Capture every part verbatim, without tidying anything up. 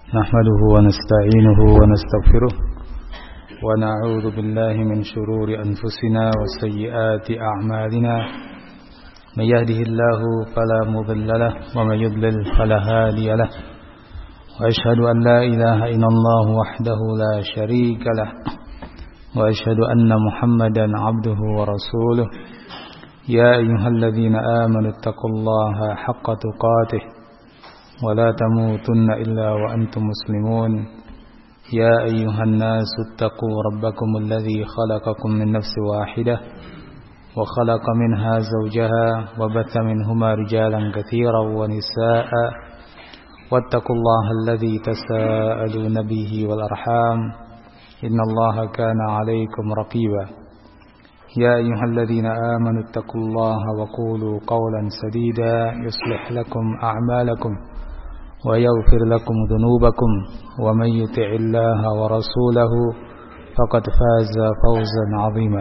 نحمده ونستعينه ونستغفره ونعوذ بالله من شرور أنفسنا وسيئات أعمالنا من يهده الله فلا مضل له ومن يضلل فلا هادي له وأشهد أن لا إله إلا الله وحده لا شريك له وأشهد أن محمدا عبده ورسوله يا أيها الذين آمنوا اتقوا الله حق تقاته ولا تموتن إلا وأنتم مسلمون يا أيها الناس اتقوا ربكم الذي خلقكم من نفس واحدة وخلق منها زوجها وبث منهما رجالا كثيرا ونساء واتقوا الله الذي تساءلون به والأرحام إن الله كان عليكم رقيبا يا أيها الذين آمنوا اتقوا الله وقولوا قولا سديدا يصلح لكم أعمالكم ويغفر لكم ذنوبكم ومن يطع الله ورسوله فقد فاز فوزا عظيما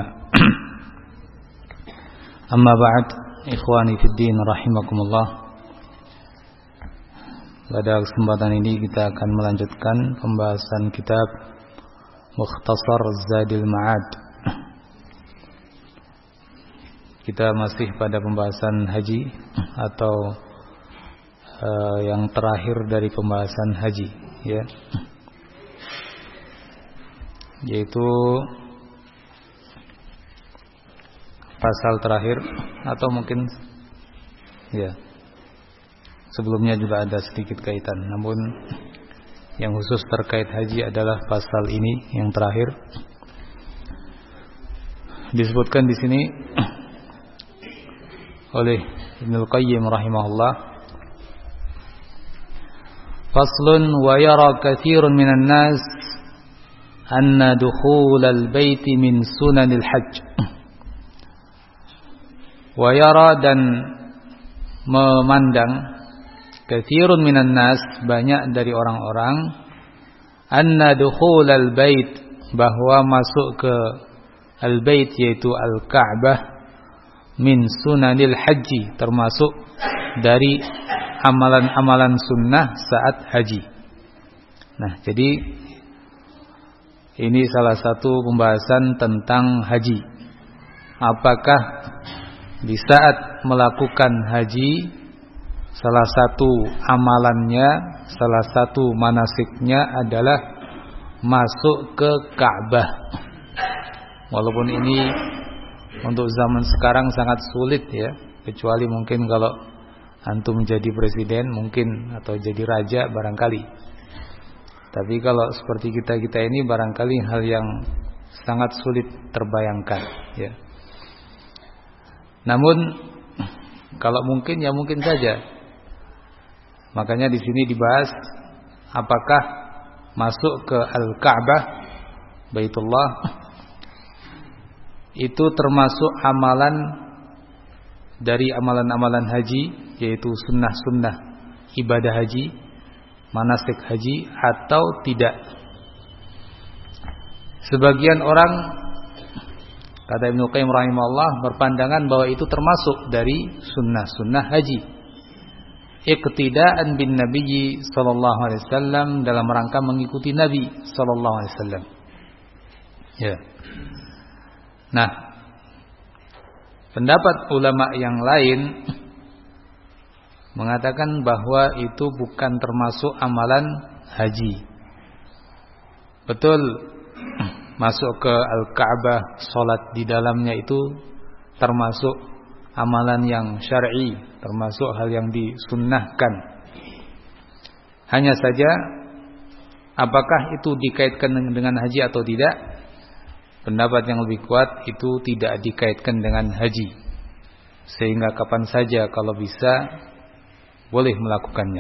أما بعد إخواني في الدين رحمكم الله. Pada kesempatan ini kita akan melanjutkan pembahasan kitab Mukhtasar Zadil Ma'ad. Kita masih pada pembahasan haji atau Uh, yang terakhir dari pembahasan haji, ya, yaitu pasal terakhir atau mungkin ya sebelumnya juga ada sedikit kaitan, namun yang khusus terkait haji adalah pasal ini yang terakhir. Disebutkan di sini oleh Ibnul Qayyim rahimahullah, Faslun wa yara kathirun minan nas anna dukhulal baiti min sunanil hajj. Wa yara, dan memandang, kathirun minan nas, banyak dari orang-orang, anna dukhulal bait, bahwa masuk ke al-bait yaitu al-Ka'bah, min sunanil haji, termasuk dari amalan-amalan sunnah saat haji. Nah, jadi ini salah satu pembahasan tentang haji. Apakah di saat melakukan haji salah satu amalannya, salah satu manasiknya adalah masuk ke Ka'bah. Walaupun ini untuk zaman sekarang sangat sulit, ya, kecuali mungkin kalau antum menjadi presiden mungkin, atau jadi raja barangkali. Tapi kalau seperti kita-kita ini barangkali hal yang sangat sulit terbayangkan, ya. Namun kalau mungkin, ya mungkin saja. Makanya di sini dibahas apakah masuk ke Al-Ka'bah, Baitullah, itu termasuk amalan dari amalan-amalan haji, yaitu sunnah-sunnah ibadah haji, manasik haji, atau tidak. Sebagian orang, kata Ibnu Qayyim rahimahullah, berpandangan bahwa itu termasuk dari sunnah-sunnah haji, iqtidaan bin Nabi sallallahu alaihi wasallam, dalam rangka mengikuti Nabi sallallahu alaihi wasallam. Ya. Nah, pendapat ulama yang lain mengatakan bahwa itu bukan termasuk amalan haji. Betul, masuk ke Al-Ka'bah, salat di dalamnya itu termasuk amalan yang syar'i, termasuk hal yang disunnahkan. Hanya saja apakah itu dikaitkan dengan haji atau tidak? Pendapat yang lebih kuat itu tidak dikaitkan dengan haji, sehingga kapan saja kalau bisa boleh melakukannya.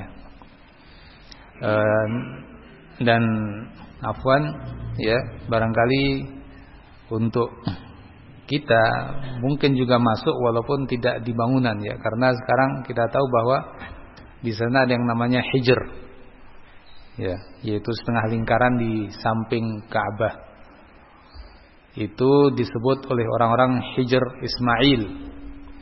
Dan afwan, ya, barangkali untuk kita mungkin juga masuk walaupun tidak di bangunan, ya, karena sekarang kita tahu bahwa di sana ada yang namanya hijr, ya, yaitu setengah lingkaran di samping Ka'bah. Itu disebut oleh orang-orang Hijr Ismail.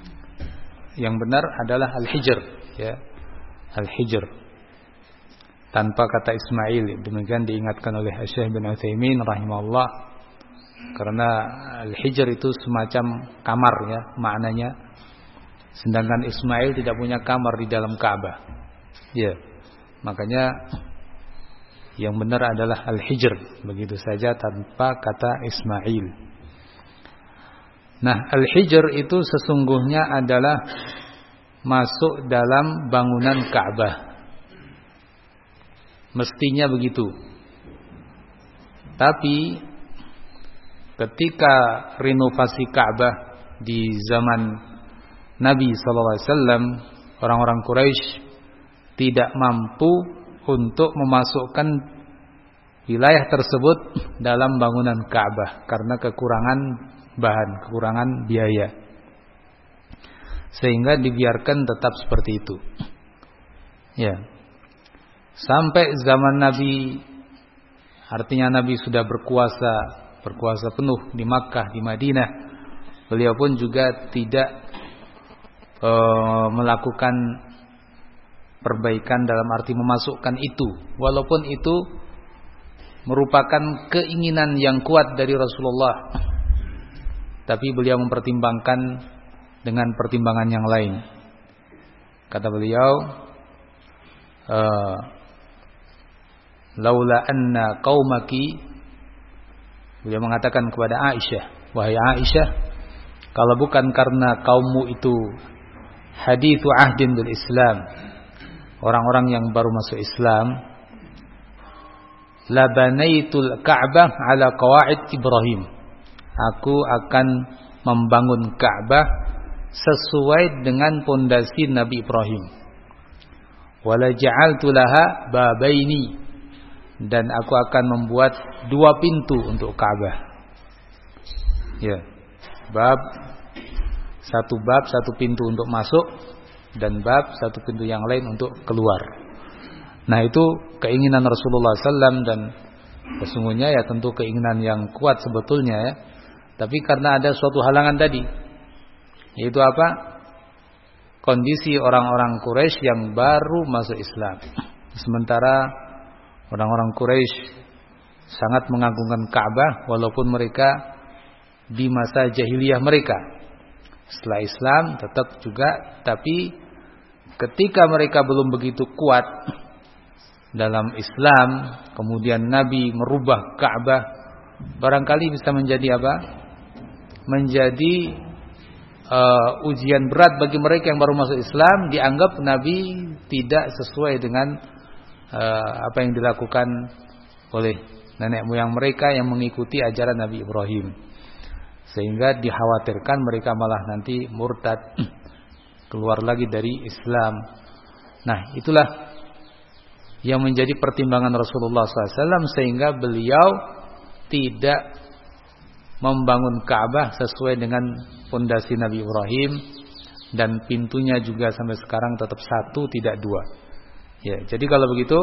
Yang benar adalah Al-Hijr, ya, Al-Hijr. tanpa kata Ismail. Demikian diingatkan oleh Syekh bin Utsaimin rahimahullah. Karena al-hijr itu semacam kamar ya maknanya. Sedangkan Ismail tidak punya kamar di dalam Ka'bah. Ya. Makanya yang benar adalah al-hijr, begitu saja tanpa kata Ismail. Nah, al-hijr itu sesungguhnya adalah masuk dalam bangunan Ka'bah. Mestinya begitu. Tapi ketika renovasi Ka'bah di zaman Nabi sallallahu alaihi wasallam, orang-orang Quraisy tidak mampu untuk memasukkan wilayah tersebut dalam bangunan Ka'bah karena kekurangan bahan, kekurangan biaya. Sehingga dibiarkan tetap seperti itu. Ya. Sampai zaman Nabi, artinya Nabi sudah berkuasa, berkuasa penuh di Makkah, di Madinah. Beliau pun juga tidak e, melakukan perbaikan dalam arti memasukkan itu, walaupun itu merupakan keinginan yang kuat dari Rasulullah, tapi beliau mempertimbangkan dengan pertimbangan yang lain. Kata beliau, uh, laula anna qaumaki, beliau mengatakan kepada Aisyah, wahai Aisyah, kalau bukan karena kaummu itu hadithu ahdin bil Islam, orang-orang yang baru masuk Islam, labanaitul Ka'bah ala qawaid Ibrahim, aku akan membangun Ka'bah sesuai dengan pondasi Nabi Ibrahim. Wala ja'altu laha babaini, dan aku akan membuat dua pintu untuk Ka'bah. Ya. Bab satu bab, satu pintu untuk masuk, dan bab satu pintu yang lain untuk keluar. Nah, itu keinginan Rasulullah sallallahu alaihi wasallam, dan sesungguhnya ya tentu keinginan yang kuat sebetulnya ya. Tapi karena ada suatu halangan tadi, yaitu apa? Kondisi orang-orang Quraisy yang baru masuk Islam. Sementara orang-orang Quraisy sangat mengagungkan Ka'bah walaupun mereka di masa jahiliyah mereka. Setelah Islam tetap juga, tapi ketika mereka belum begitu kuat dalam Islam, kemudian Nabi merubah Ka'bah, barangkali bisa menjadi apa? Menjadi uh, ujian berat bagi mereka yang baru masuk Islam. Dianggap Nabi tidak sesuai dengan uh, apa yang dilakukan oleh nenek moyang mereka yang mengikuti ajaran Nabi Ibrahim, sehingga dikhawatirkan mereka malah nanti murtad, keluar lagi dari Islam. Nah, itulah yang menjadi pertimbangan Rasulullah shallallahu alaihi wasallam, sehingga beliau tidak membangun Ka'bah sesuai dengan fondasi Nabi Ibrahim, dan pintunya juga sampai sekarang tetap satu, tidak dua. Ya, jadi kalau begitu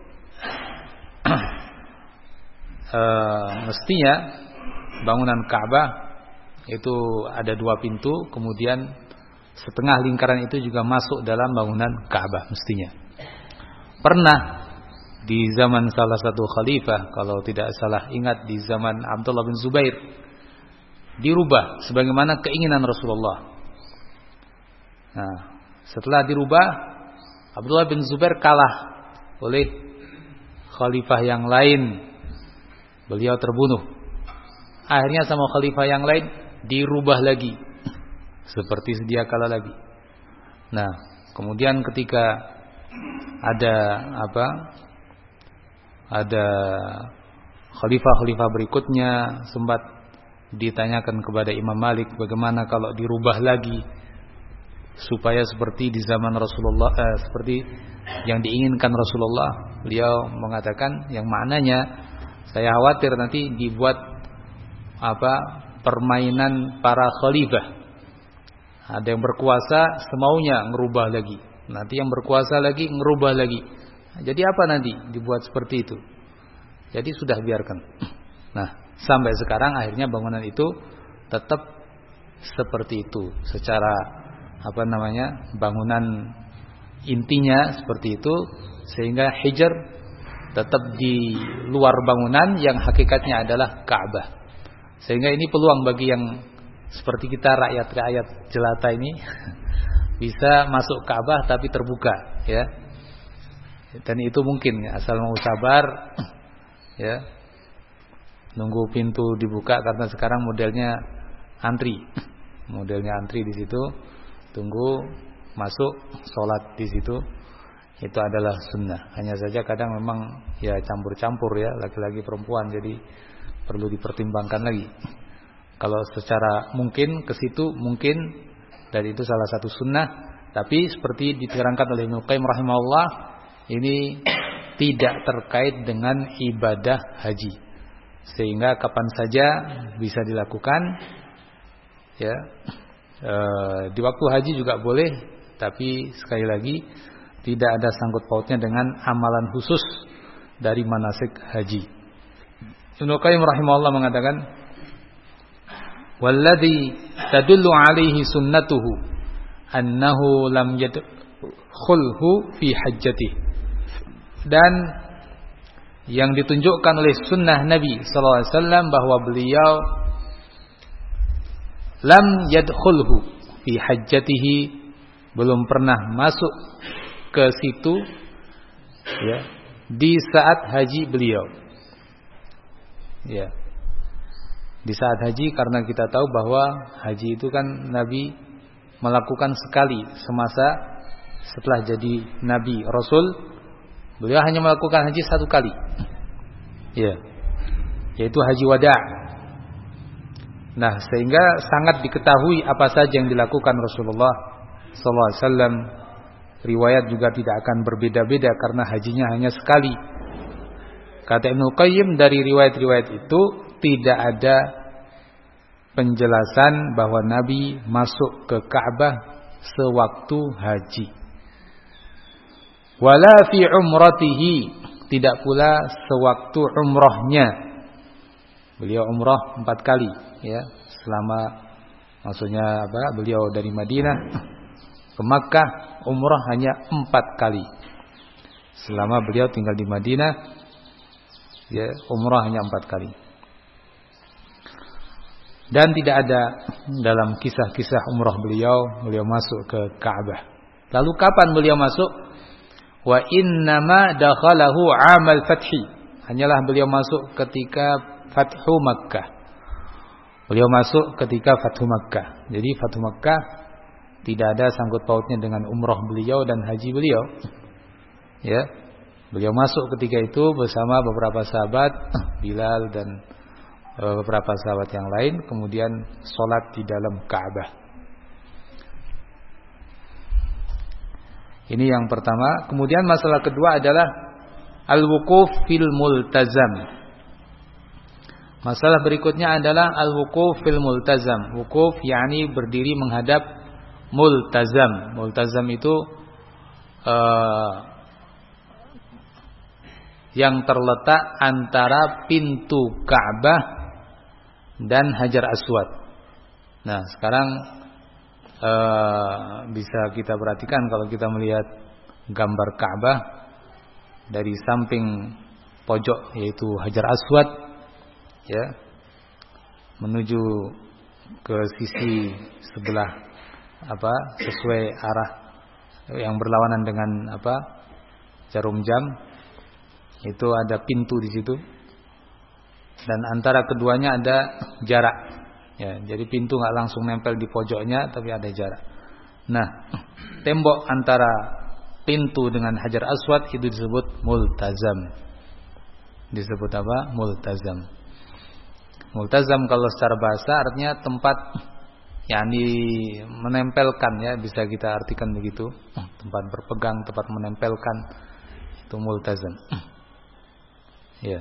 uh, mestinya bangunan Ka'bah itu ada dua pintu, kemudian setengah lingkaran itu juga masuk dalam bangunan Ka'bah mestinya. Pernah di zaman salah satu khalifah, kalau tidak salah ingat di zaman Abdullah bin Zubair, dirubah sebagaimana keinginan Rasulullah. Nah, setelah dirubah, Abdullah bin Zubair kalah oleh khalifah yang lain. Beliau terbunuh. Akhirnya sama khalifah yang lain dirubah lagi, seperti sedia kala lagi. Nah, kemudian ketika ada apa? Ada khalifah-khalifah berikutnya, sempat ditanyakan kepada Imam Malik, bagaimana kalau dirubah lagi supaya seperti di zaman Rasulullah, eh, seperti yang diinginkan Rasulullah. Beliau mengatakan yang maknanya, saya khawatir nanti dibuat apa permainan para khalifah. Ada yang berkuasa semaunya ngerubah lagi, nanti yang berkuasa lagi ngerubah lagi. Jadi apa nanti dibuat seperti itu? Jadi sudah biarkan. Nah, sampai sekarang akhirnya bangunan itu tetap seperti itu, secara apa namanya bangunan intinya seperti itu, sehingga hijr tetap di luar bangunan yang hakikatnya adalah Ka'bah. Sehingga ini peluang bagi yang seperti kita rakyat-rakyat jelata ini bisa masuk Ka'bah tapi terbuka, ya. Dan itu mungkin, asal mau sabar, ya. Nunggu pintu dibuka karena sekarang modelnya antri. Modelnya antri di situ, tunggu masuk sholat di situ. Itu adalah sunnah. Hanya saja kadang memang ya campur-campur ya, laki-laki perempuan, jadi perlu dipertimbangkan lagi. Kalau secara mungkin ke situ mungkin, dan itu salah satu sunnah. Tapi seperti diterangkan oleh Ibnu Qayyim rahimahullah, ini tidak terkait dengan ibadah haji, sehingga kapan saja bisa dilakukan. Ya, e, di waktu haji juga boleh, tapi sekali lagi tidak ada sangkut pautnya dengan amalan khusus dari manasik haji. Ibnu Qayyim rahimahullah mengatakan, "Walladzi tadullu alaihi sunnatuhu annahu lam yadkhulhu fi hajjatihi." Dan yang ditunjukkan oleh sunnah Nabi sallallahu alaihi wasallam bahwa beliau lam yadkhulhu fi hajjatihi, belum pernah masuk ke situ, ya, di saat haji beliau. Ya. Di saat haji, karena kita tahu bahwa haji itu kan Nabi melakukan sekali semasa setelah jadi Nabi Rasul, beliau hanya melakukan haji satu kali. Ya. Yaitu haji wada'. Nah, sehingga sangat diketahui apa saja yang dilakukan Rasulullah sallallahu alaihi wasallam. Riwayat juga tidak akan berbeda-beda karena hajinya hanya sekali. Kata Ibnu Qayyim, dari riwayat-riwayat itu tidak ada penjelasan bahwa Nabi masuk ke Ka'bah sewaktu haji. Wala fi umratihi, tidak pula sewaktu umrahnya. Beliau umrah empat kali, ya, selama, maksudnya apa? Beliau dari Madinah ke Makkah umrah hanya empat kali. Selama beliau tinggal di Madinah, ya, umrah hanya empat kali. Dan tidak ada dalam kisah-kisah umrah beliau, beliau masuk ke Ka'bah. Lalu kapan beliau masuk? Wa innama dakhalahu 'amal fathi. Hanyalah beliau masuk ketika Fathu Makkah. Beliau masuk ketika Fathu Makkah. Jadi Fathu Makkah tidak ada sangkut pautnya dengan umrah beliau dan haji beliau. Ya. Beliau masuk ketika itu bersama beberapa sahabat, Bilal dan e, beberapa sahabat yang lain, kemudian sholat di dalam Ka'bah. Ini yang pertama. Kemudian masalah kedua adalah al-wuquf fil multazam. Masalah berikutnya adalah al-wuquf fil multazam. Wukuf yakni berdiri menghadap multazam. Multazam itu uh, yang terletak antara pintu Ka'bah dan Hajar Aswad. Nah, sekarang uh, bisa kita perhatikan kalau kita melihat gambar Ka'bah dari samping pojok, yaitu Hajar Aswad, ya, menuju ke sisi sebelah apa sesuai arah yang berlawanan dengan apa jarum jam, itu ada pintu di situ, dan antara keduanya ada jarak, ya, jadi pintu nggak langsung nempel di pojoknya tapi ada jarak. Nah, tembok antara pintu dengan Hajar Aswad itu disebut multazam. Disebut apa? Multazam. Multazam kalau secara bahasa artinya tempat yang di menempelkan, ya, bisa kita artikan begitu. Tempat berpegang, tempat menempelkan, itu multazam. Ya.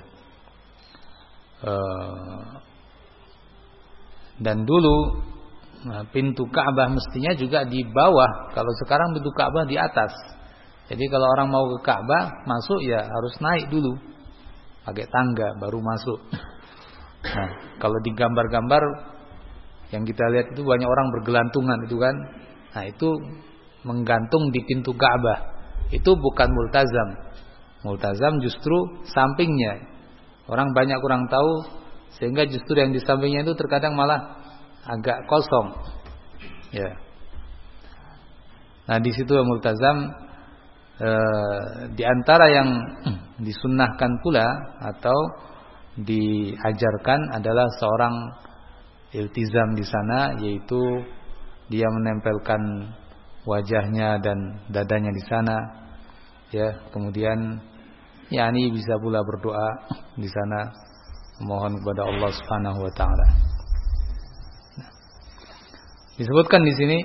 Uh, dan dulu nah, pintu Ka'bah mestinya juga di bawah. Kalau sekarang pintu Ka'bah di atas. Jadi kalau orang mau ke Ka'bah masuk, ya harus naik dulu, pakai tangga baru masuk. Nah, kalau di gambar-gambar yang kita lihat itu banyak orang bergelantungan itu kan. Nah, itu menggantung di pintu Ka'bah. Itu bukan multazam. Multazam justru sampingnya. Orang banyak kurang tahu sehingga justru yang di sampingnya itu terkadang malah agak kosong. Ya. Nah, di situ multazam e, di antara yang disunnahkan pula atau diajarkan adalah seorang iltizam di sana, yaitu dia menempelkan wajahnya dan dadanya di sana, ya. Kemudian yakni bisa pula berdoa di sana, memohon kepada Allah Subhanahu wa taala. Nah, disebutkan di sini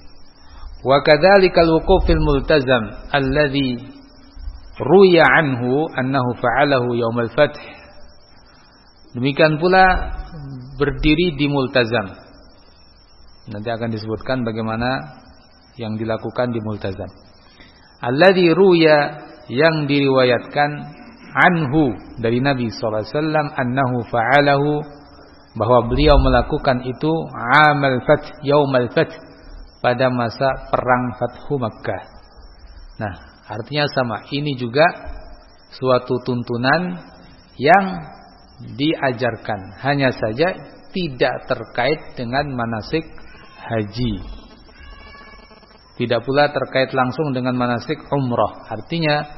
wa kadzalikal wuquf fil multazam alladhi ruya anhu annahu fa'alahu yaumal fath. Demikian pula berdiri di multazam. Nanti akan disebutkan bagaimana yang dilakukan di multazam. Alladzi ruya, yang diriwayatkan anhu dari Nabi sallallahu alaihi wasallam annahu fa'alahu, bahwa beliau melakukan itu amal fath, yaumal fath, pada masa perang Fathu Makkah. Nah, artinya sama. Ini juga suatu tuntunan yang diajarkan, hanya saja tidak terkait dengan manasik haji. Tidak pula terkait langsung dengan manasik umrah. Artinya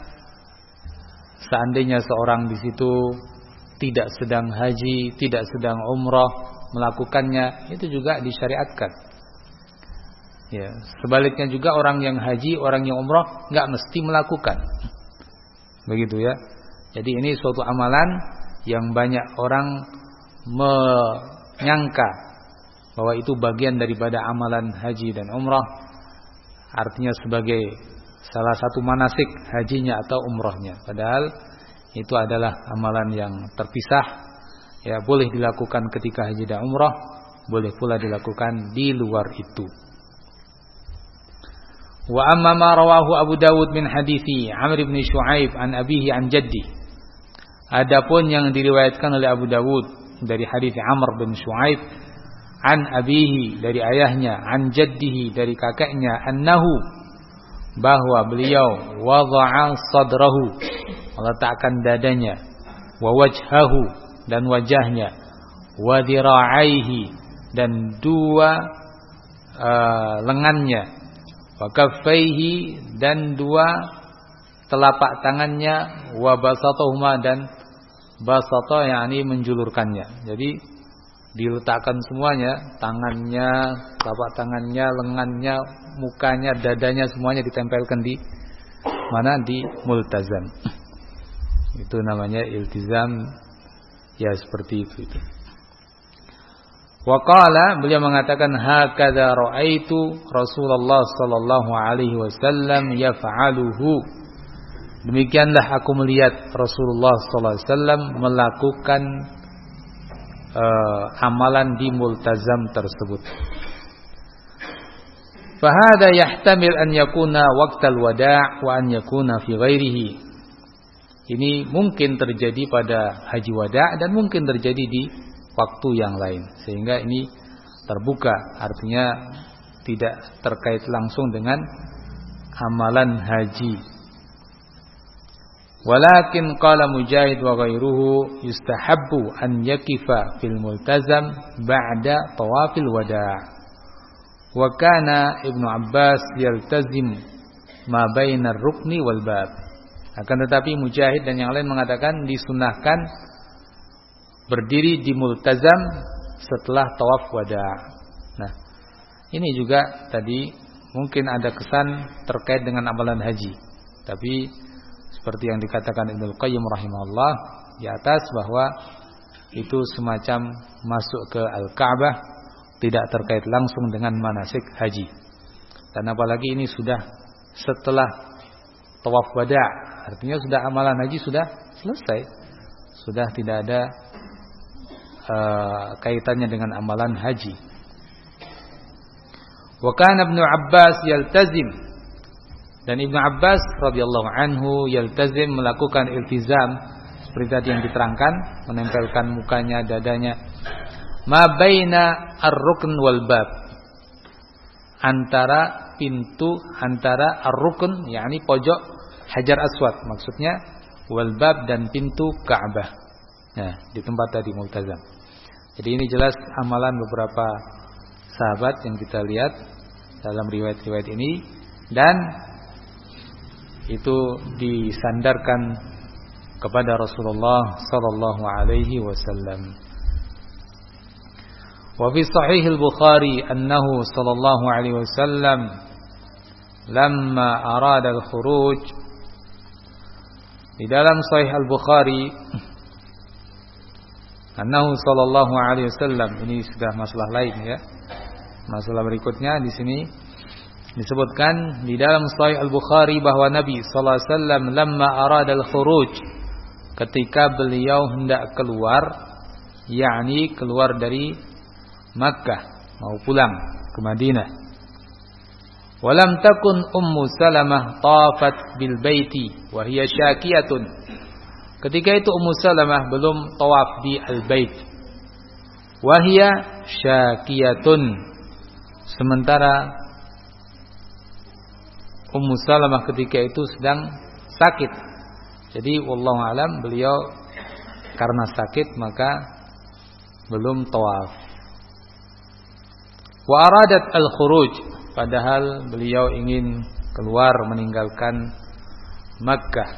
seandainya seorang di situ tidak sedang haji, tidak sedang umrah, melakukannya itu juga disyariatkan. Ya, sebaliknya juga orang yang haji, orang yang umrah enggak mesti melakukan. Begitu ya. Jadi ini suatu amalan yang banyak orang menyangka bahwa itu bagian daripada amalan haji dan umrah. Artinya sebagai salah satu manasik hajinya atau umrahnya. Padahal itu adalah amalan yang terpisah. Ya, boleh dilakukan ketika haji dan umrah, boleh pula dilakukan di luar itu. Wa amma ma rawahu Abu Dawud min hadithi Amr bin Shu'aib an abihi an jaddi. Adapun yang diriwayatkan oleh Abu Dawud dari hadis Amr bin Shu'aib an abihi, dari ayahnya, an jaddihi, dari kakeknya, annahu, bahwa beliau wada'a sadrahu, meletakkan dadanya, wa wajhahu, dan wajahnya, wa dhira'aihi, dan dua uh, lengannya, wa kaffaihi, dan dua telapak tangannya, wa basatahuma, dan basata yakni menjulurkannya. Jadi diletakkan semuanya, tangannya, telapak tangannya, lengannya, mukanya, dadanya, semuanya ditempelkan di mana? Di multazam. Itu namanya iltizam, ya seperti itu. Wa qala, beliau mengatakan, hakadza raaitu Rasulullah sallallahu alaihi wasallam yaf'aluhu. Demikianlah aku melihat Rasulullah sallallahu alaihi wasallam melakukan uh, amalan di multazam tersebut. Fa hadza yahtamil an yakuna waqtal wada' wa an yakuna fi ghairihi. Ini mungkin terjadi pada haji wada' dan mungkin terjadi di waktu yang lain, sehingga ini terbuka, artinya tidak terkait langsung dengan amalan haji. Walakin qala Mujahid wa ghairuhu yustahabbu an yakifa fil multazam ba'da tawafil wada'. Wa kana Ibnu Abbas yaltazim ma bainar rukni wal bab. Akan tetapi Mujahid dan yang lain mengatakan disunahkan berdiri di multazam setelah tawaf wada'. Nah, ini juga tadi mungkin ada kesan terkait dengan amalan haji. Tapi seperti yang dikatakan Ibnu Qayyim rahimahullah di atas, bahwa itu semacam masuk ke Al-Ka'bah, tidak terkait langsung dengan manasik haji. Dan apalagi ini sudah setelah tawaf wada', artinya sudah amalan haji sudah selesai. Sudah tidak ada Uh, kaitannya dengan amalan haji. Wa kana Ibnu Abbas yaltazim, dan Ibnu Abbas radhiyallahu anhu yaltazim, melakukan iltizam seperti tadi yang diterangkan, menempelkan mukanya, dadanya, ma baina ar-rukn wal bab, antara pintu, antara ar-rukn yakni pojok Hajar Aswad, maksudnya wal bab dan pintu Ka'bah. Nah, di tempat tadi multazam. Jadi ini jelas amalan beberapa sahabat yang kita lihat dalam riwayat-riwayat ini, dan itu disandarkan kepada Rasulullah sallallahu alaihi wasallam. Wa fi sahih al-Bukhari annahu sallallahu alaihi wasallam lamma arada al-khuruj. Di dalam sahih al-Bukhari annahu sallallahu alaihi wasallam, ini sudah masalah lain ya. Masalah berikutnya di sini disebutkan di dalam sahih al-Bukhari bahwa Nabi sallallahu alaihi wasallam lamma arada al-khuruj, ketika beliau hendak keluar, yakni keluar dari Makkah mau pulang ke Madinah. Walam takun Ummu Salamah tafat bil baiti wa hiya syakiyatun. Ketika itu Ummu Salamah belum tawaf di al-bait. Wa hiya syakiyatun. Sementara Ummu Salamah ketika itu sedang sakit. Jadi wallahu alam beliau karena sakit maka belum tawaf. Wa aradat al-khuruj, padahal beliau ingin keluar meninggalkan Makkah.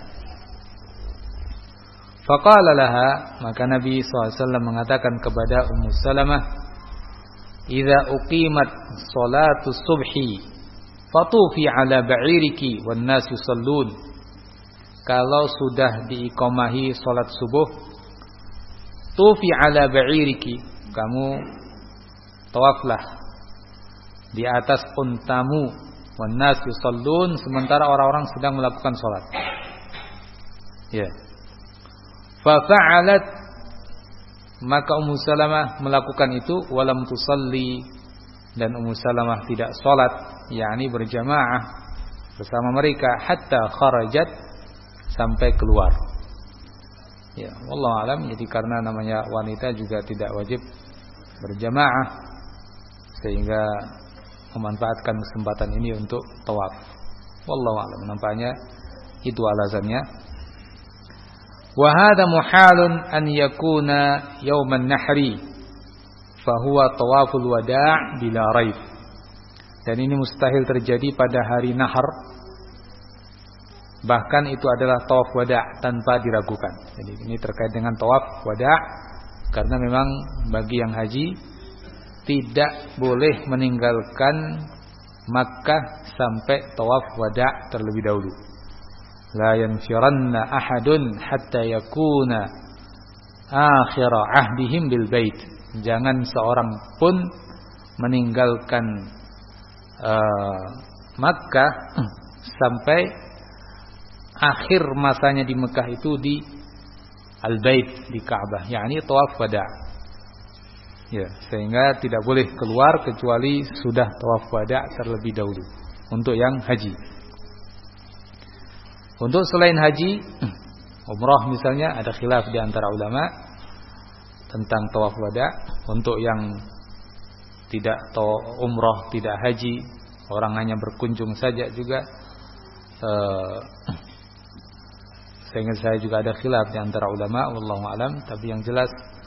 Faqala laha, maka Nabi sallallahu alaihi wasallam mengatakan kepada Ummu Salamah, "Idza uqimat salatu subhi, fatufi ala ba'iriki wan nas yusallun." Kalau sudah diiqamahi salat subuh, tufi ala ba'iriki, kamu tawaflah di atas untamu, wan nas yusallun, sementara orang-orang sedang melakukan salat. Ya. Fa fa'alat, maka Ummu Salamah melakukan itu, walam tusalli, dan Ummu Salamah tidak salat, yakni berjamaah bersama mereka, hatta kharajat, sampai keluar. Ya, wallahu alam. Jadi karena namanya wanita juga tidak wajib berjamaah, sehingga memanfaatkan kesempatan ini untuk tawaf. Wallahu a'lam. Nampaknya itu alasannya. Wa hadha muhalun an yakuna yauman nahri fa huwa tawaful wada' bila raib. Dan ini mustahil terjadi pada hari nahar. Bahkan itu adalah tawaf wada' tanpa diragukan. Jadi ini terkait dengan tawaf wada', karena memang bagi yang haji tidak boleh meninggalkan Makkah sampai tawaf wada' terlebih dahulu. La yanfiranna ahadun hatta yakuna akhir ahdihim bil bait. Jangan seorang pun meninggalkan uh, Makkah sampai akhir masanya di Mekah itu di al-bait, di Ka'bah, yakni tawaf wada'. Ya, sehingga tidak boleh keluar kecuali sudah tawaf wada' terlebih dahulu untuk yang haji. Untuk selain haji, umrah misalnya, ada khilaf di antara ulama tentang tawaf wada'. Untuk yang tidak tawaf umrah, tidak haji, orang hanya berkunjung saja juga, uh, sehingga saya juga ada khilaf di antara ulama, wallahu alam. Tapi yang jelas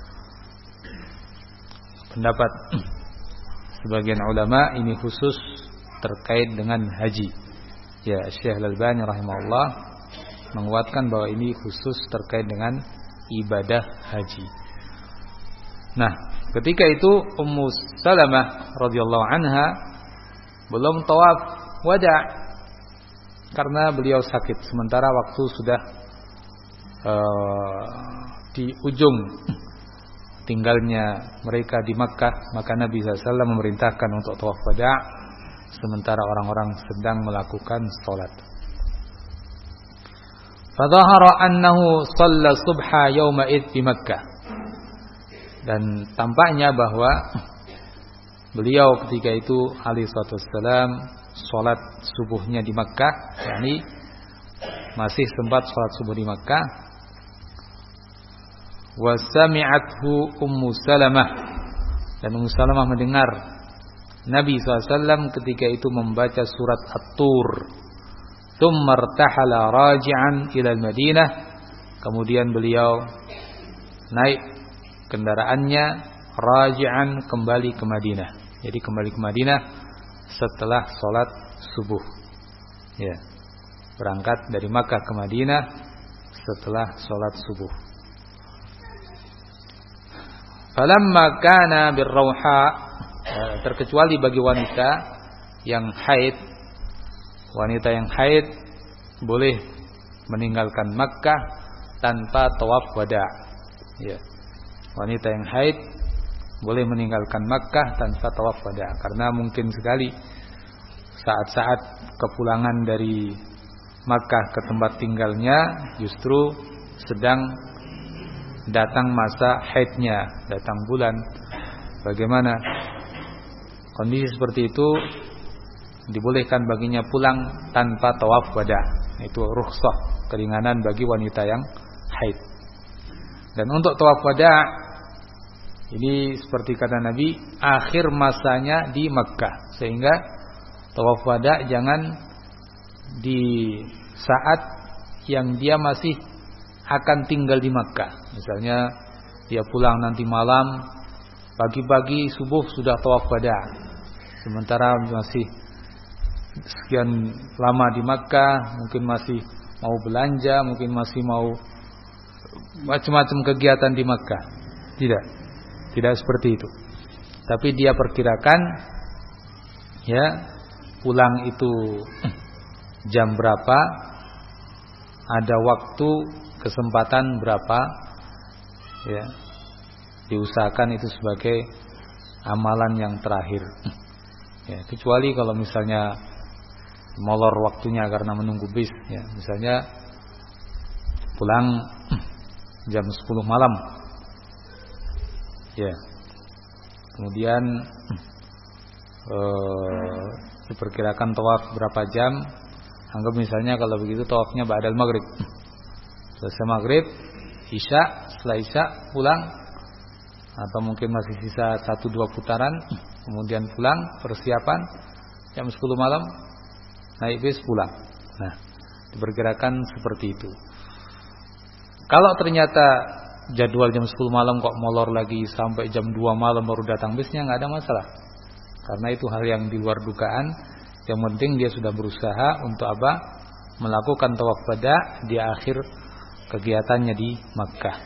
pendapat sebagian ulama ini khusus terkait dengan haji. Ya, Syekh Al-Albani rahimahullah menguatkan bahwa ini khusus terkait dengan ibadah haji. Nah, ketika itu Ummu Salamah radhiyallahu anha belum tawaf wada' karena beliau sakit, sementara waktu sudah uh, di ujung tinggalnya mereka di Makkah, maka Nabi sallallahu alaihi wasallam memerintahkan untuk tawaf wada' sementara orang-orang sedang melakukan salat. Fadhahara annahu shalla subha yauma id di Makkah. Dan tampaknya bahwa beliau ketika itu alaihi salatu wassalam salat subuhnya di Makkah, yakni masih sempat salat subuh di Makkah. Wa sami'athu Ummu Salamah, dan Ummu Salamah mendengar Nabi sallallahu alaihi wasallam ketika itu membaca surat At-Tur. Tsumma irtahala raji'an ila al-Madinah, Kemudian beliau naik kendaraannya, raji'an, kembali ke Madinah. Jadi kembali ke Madinah setelah sholat subuh. Ya, berangkat dari Makkah ke Madinah setelah sholat subuh. Falamma kana birrauha, terkecuali bagi wanita yang haid. Wanita yang haid boleh meninggalkan Makkah tanpa tawaf wada. Ya. Wanita yang haid boleh meninggalkan Makkah tanpa tawaf wada, karena mungkin sekali saat-saat kepulangan dari Makkah ke tempat tinggalnya justru sedang datang masa haidnya, datang bulan. Bagaimana kondisi seperti itu? Dibolehkan baginya pulang tanpa tawaf wada. Itu rukhsah, keringanan bagi wanita yang haid. Dan untuk tawaf wada, ini seperti kata Nabi, akhir masanya di Makkah, sehingga tawaf wada jangan di saat yang dia masih akan tinggal di Makkah. Misalnya dia pulang nanti malam, pagi-pagi subuh sudah tawaf wada, sementara masih sekian lama di Makkah, mungkin masih mau belanja, mungkin masih mau macam-macam kegiatan di Makkah. Tidak, tidak seperti itu. Tapi dia perkirakan, ya, pulang itu jam berapa, ada waktu, kesempatan berapa, ya, diusahakan itu sebagai amalan yang terakhir. Ya, kecuali kalau misalnya molor waktunya karena menunggu bis, ya, misalnya pulang jam sepuluh malam, ya, kemudian eh, diperkirakan tawaf berapa jam. Anggap misalnya kalau begitu tawafnya ba'dal maghrib, selesai maghrib, isya, setelah isya pulang, atau mungkin masih sisa satu dua putaran, kemudian pulang, persiapan jam sepuluh malam, naik bis pulang. Nah, diperkirakan seperti itu. Kalau ternyata jadwal jam sepuluh malam kok molor lagi sampai jam dua malam baru datang bisnya, nggak ada masalah. Karena itu hal yang di luar dugaan. Yang penting dia sudah berusaha untuk apa? Melakukan tawaf wada di akhir kegiatannya di Makkah.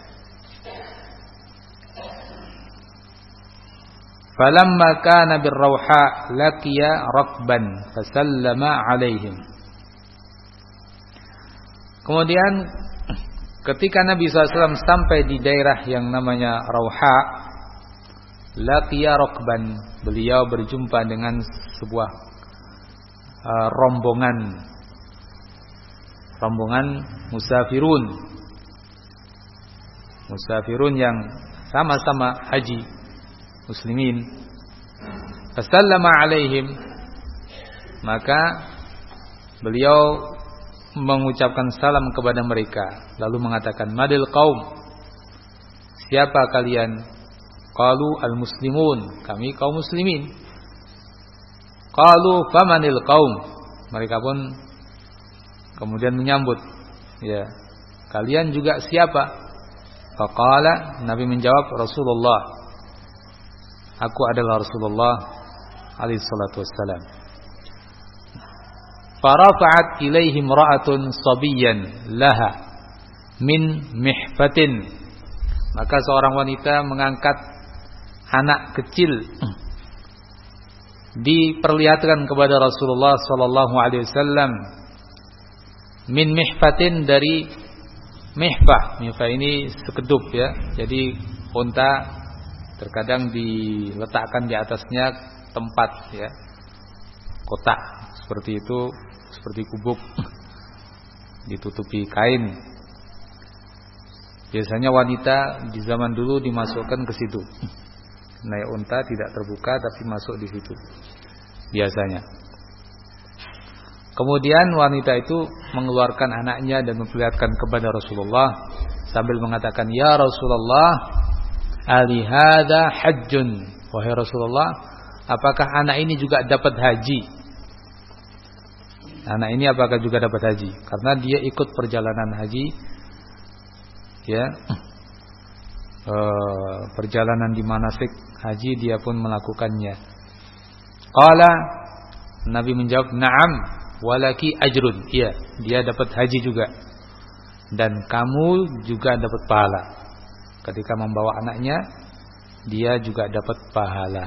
Falamma kana birrauha laqiya rakban fasallama alaihim. Kemudian ketika Nabi sallallahu alaihi wasallam sampai di daerah yang namanya Rauha, laqiya rakban, beliau berjumpa dengan sebuah uh, rombongan rombongan musafirun. Musafirun yang sama-sama haji, muslimin. Fasallama alaihim, maka beliau mengucapkan salam kepada mereka, lalu mengatakan, madil qaum, siapa kalian? Qalu al-muslimun, kami kaum muslimin. Qalu famanil qaum, mereka pun kemudian menyambut, ya, kalian juga siapa? Faqala, Nabi menjawab, Rasulullah, aku adalah Rasulullah alaihi salatu wassalam. Farafa'at ilaihim ra'atun sabiyyan laha min mihfatin, maka seorang wanita mengangkat anak kecil, diperlihatkan kepada Rasulullah sallallahu alaihi wasallam, min mihfatin, dari mihfah. Mihfah ini sekedup, ya, jadi unta terkadang diletakkan di atasnya tempat, ya, kotak seperti itu, seperti kubuk, ditutupi kain. Biasanya wanita di zaman dulu dimasukkan ke situ. Naik unta tidak terbuka tapi masuk di situ biasanya. Kemudian wanita itu mengeluarkan anaknya dan memperlihatkan kepada Rasulullah sambil mengatakan, ya Rasulullah, ali hadza hajjun, wahai Rasulullah, apakah anak ini juga dapat haji? Anak ini apakah juga dapat haji? Karena dia ikut perjalanan haji ya e, perjalanan di manasik haji dia pun melakukannya. Qala, Nabi menjawab, "Na'am, walaki ajrun." Iya, dia dapat haji juga. Dan kamu juga dapat pahala. Ketika membawa anaknya, dia juga dapat pahala.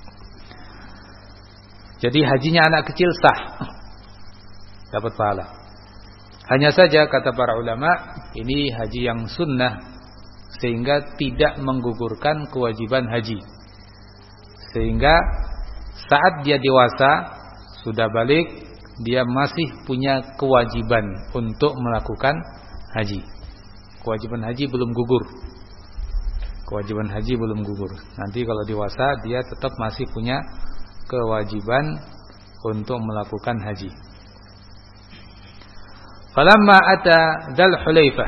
Jadi hajinya anak kecil sah, dapat pahala. Hanya saja kata para ulama, ini haji yang sunnah, sehingga tidak menggugurkan kewajiban haji. Sehingga saat dia dewasa, sudah balik, dia masih punya kewajiban untuk melakukan haji. Kewajiban haji belum gugur. Kewajiban haji belum gugur. Nanti kalau dewasa dia tetap masih punya kewajiban untuk melakukan haji. Falamma ata Dzul Hulaifah.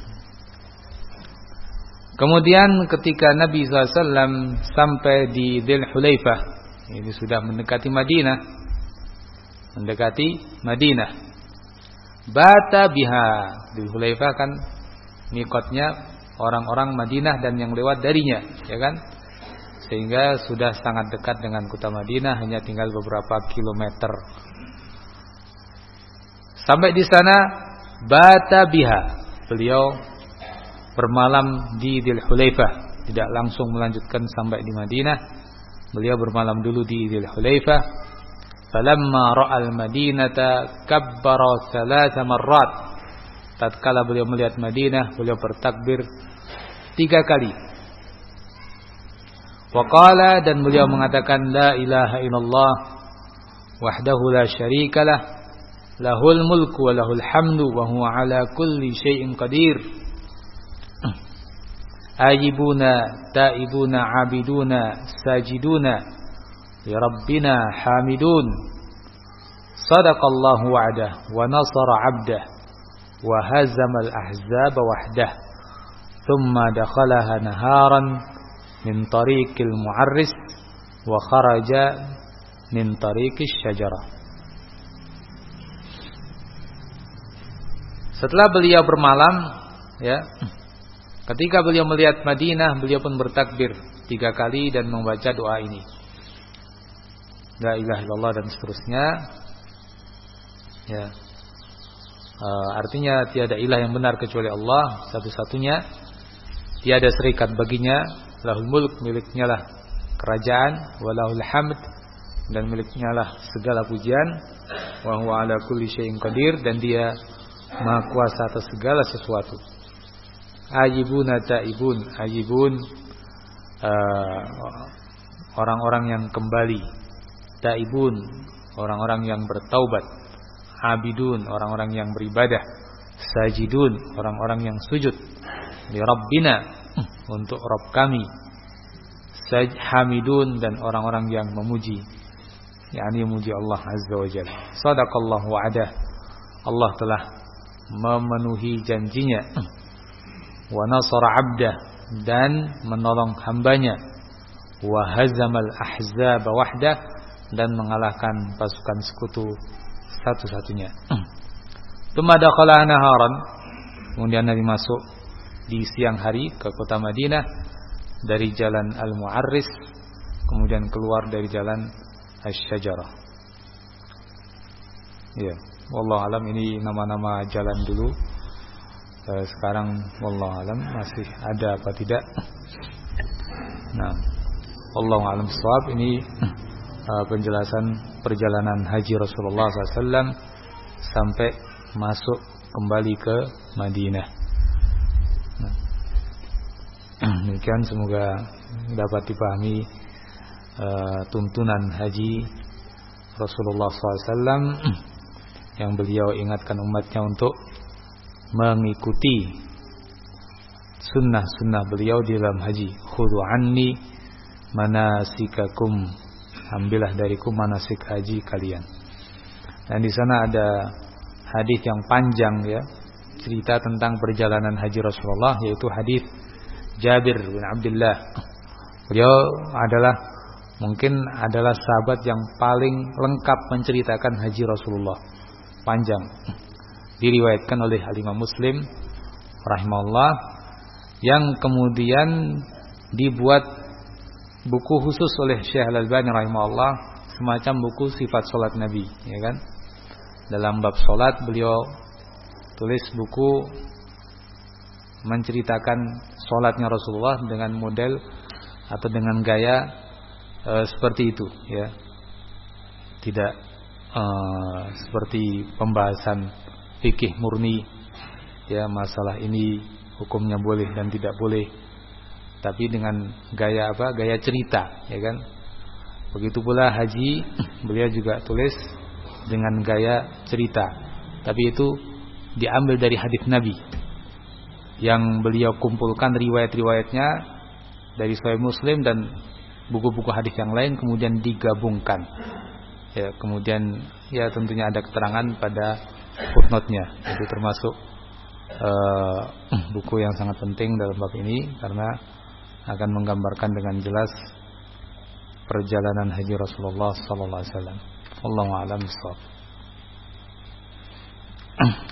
Kemudian ketika Nabi sallallahu alaihi wasallam sampai di Dzul Hulaifah, ini sudah mendekati Madinah. Mendekati Madinah. Bata biha. Dzul Hulaifah kan mikotnya orang-orang Madinah dan yang lewat darinya, ya kan? Sehingga sudah sangat dekat dengan kota Madinah, hanya tinggal beberapa kilometer. Sampai di sana, bata biha. Beliau bermalam di Dzul Hulaifah, tidak langsung melanjutkan sampai di Madinah. Beliau bermalam dulu di Dzul Hulaifah. Falamma ra'al Madinata kabbara thalatha marrat. Tatkala beliau melihat Madinah, beliau bertakbir tiga kali. Wa qala, dan beliau mengatakan, la ilaha illallah wahdahu la syarikalah, lahul mulku wa lahul hamdu wa huwa ala kulli syai'in qadir. Ayibuna taibuna abiduna sajiduna li rabbina hamidun. Sadaqallahu wa'dah wa nasara 'abdah wa hazamal ahzaba wahdah. Thumma dakhalaha naharan min tariqil mu'arris wa kharaja min tariqis syajarah. Setelah beliau bermalam, ya, ketika beliau melihat Madinah, beliau pun bertakbir tiga kali dan membaca doa ini, la ilaha illallah, dan seterusnya. Ya, uh, artinya tiada ilah yang benar kecuali Allah, satu-satunya, tiada serikat baginya, lahul mulk, miliknya lah kerajaan, walahul hamd, dan miliknya lah segala pujian, wa huwa ala kulli syai'in qadir, dan dia maha kuasa atas segala sesuatu. Ajibuna taibun, ajibun uh, orang-orang yang kembali, taibun orang-orang yang bertaubat, abidun orang-orang yang beribadah, sajidun orang-orang yang sujud, li rabbina untuk Rabb kami, hamidun dan orang-orang yang memuji, yakni memuji Allah Azza wa Jalla. Sadaqallahu wa'dah, Allah telah memenuhi janjinya. Wa nasara 'abdah, dan menolong hambanya. Wa hazamal ahzaba wahdah, dan mengalahkan pasukan sekutu satu-satunya. Tsumma dakhala naharan, kemudian Nabi masuk di siang hari ke kota Madinah dari jalan Al-Mu'arris, kemudian keluar dari jalan Asy-Syajarah. Ya, wallahu alam, ini nama-nama jalan dulu. Eh, sekarang wallahu alam masih ada apa tidak. Nah, wallahu alam shawab. Ini uh, penjelasan perjalanan haji Rasulullah sallallahu alaihi wasallam sampai masuk kembali ke Madinah. Nah, demikian, semoga dapat dipahami uh, tuntunan haji Rasulullah sallallahu alaihi wasallam yang beliau ingatkan umatnya untuk mengikuti sunnah-sunnah beliau di dalam haji. Khudhu anni manasikakum, ambillah dariku manasik haji kalian. Dan di sana ada hadis yang panjang, ya, cerita tentang perjalanan haji Rasulullah, yaitu hadis Jabir bin Abdullah. Beliau adalah mungkin adalah sahabat yang paling lengkap menceritakan haji Rasulullah, panjang. Diriwayatkan oleh Al-Imam Muslim rahimahullah yang kemudian dibuat buku khusus oleh Syekh Al-Albani rahimahullah, semacam buku sifat salat Nabi, ya kan? Dalam bab salat beliau tulis buku menceritakan salatnya Rasulullah dengan model atau dengan gaya e, seperti itu, ya. Tidak e, seperti pembahasan fikih murni, ya, masalah ini hukumnya boleh dan tidak boleh, tapi dengan gaya apa? Gaya cerita, ya kan? Begitu pula haji, beliau juga tulis dengan gaya cerita, tapi itu diambil dari hadis Nabi yang beliau kumpulkan riwayat-riwayatnya dari Sahih Muslim dan buku-buku hadis yang lain, kemudian digabungkan. Ya, kemudian ya tentunya ada keterangan pada footnote-nya. Itu termasuk uh, buku yang sangat penting dalam bab ini karena akan menggambarkan dengan jelas perjalanan haji Rasulullah sallallahu alaihi wasallam. Wallahu a'lam bishawab.